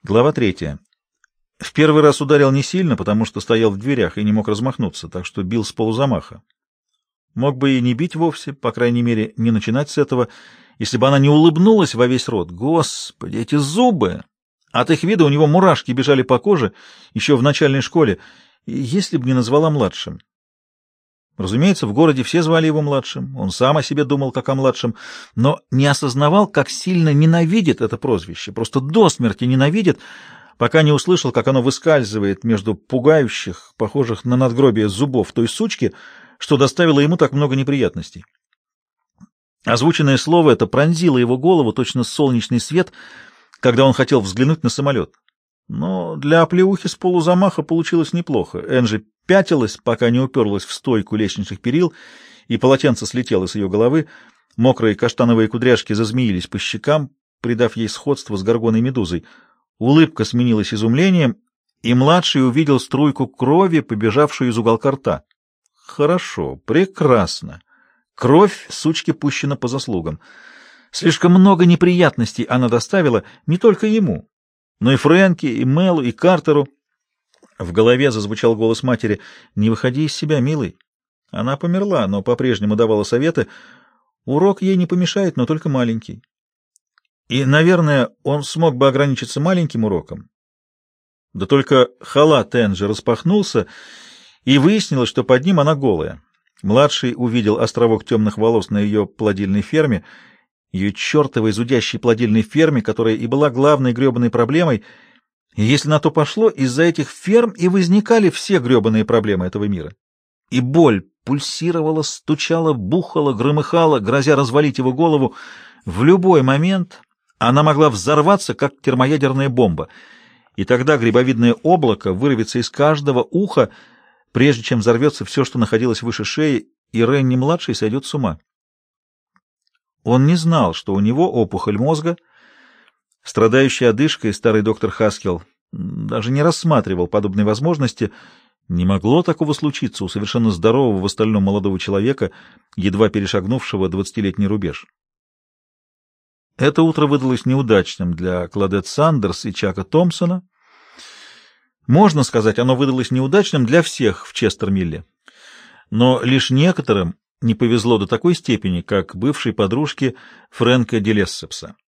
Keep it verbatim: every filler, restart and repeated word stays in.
Глава третья. В первый раз ударил не сильно, потому что стоял в дверях и не мог размахнуться, так что бил с полузамаха. Мог бы и не бить вовсе, по крайней мере, не начинать с этого, если бы она не улыбнулась во весь рот. Господи, эти зубы! От их вида у него мурашки бежали по коже еще в начальной школе, если бы не назвала младшим. Разумеется, в городе все звали его младшим, он сам о себе думал как о младшем, но не осознавал, как сильно ненавидит это прозвище, просто до смерти ненавидит, пока не услышал, как оно выскальзывает между пугающих, похожих на надгробие зубов той сучки, что доставило ему так много неприятностей. Озвученное слово это пронзило его голову, точно солнечный свет, когда он хотел взглянуть на самолет. Но для оплеухи с полузамаха получилось неплохо. Энджи пятилась, пока не уперлась в стойку лестничных перил, и полотенце слетело с ее головы. Мокрые каштановые кудряшки зазмеились по щекам, придав ей сходство с горгоной медузой. Улыбка сменилась изумлением, и младший увидел струйку крови, побежавшую из уголка рта. Хорошо, прекрасно. Кровь сучки пущена по заслугам. Слишком много неприятностей она доставила не только ему, но и Фрэнки, и Мэлу, и Картеру. В голове зазвучал голос матери: «Не выходи из себя, милый». Она померла, но по-прежнему давала советы. Урок ей не помешает, но только маленький. И, наверное, он смог бы ограничиться маленьким уроком. Да только халат Энджи распахнулся, и выяснилось, что под ним она голая. Младший увидел островок темных волос на ее плодильной ферме, ее чертовой зудящей плодильной ферме, которая и была главной гребаной проблемой. И если на то пошло, из-за этих ферм и возникали все гребаные проблемы этого мира. И боль пульсировала, стучала, бухала, громыхала, грозя развалить его голову. В любой момент она могла взорваться, как термоядерная бомба, и тогда грибовидное облако вырвется из каждого уха, прежде чем взорвется все, что находилось выше шеи, и Ренни-младший сойдет с ума. Он не знал, что у него опухоль мозга. Страдающий одышкой старый доктор Хаскелл даже не рассматривал подобной возможности. Не могло такого случиться у совершенно здорового в остальном молодого человека, едва перешагнувшего двадцатилетний рубеж. Это утро выдалось неудачным для Клодет Сандерс и Чака Томпсона. Можно сказать, оно выдалось неудачным для всех в Честермилле. Но лишь некоторым не повезло до такой степени, как бывшей подружке Фрэнка де Лессепса.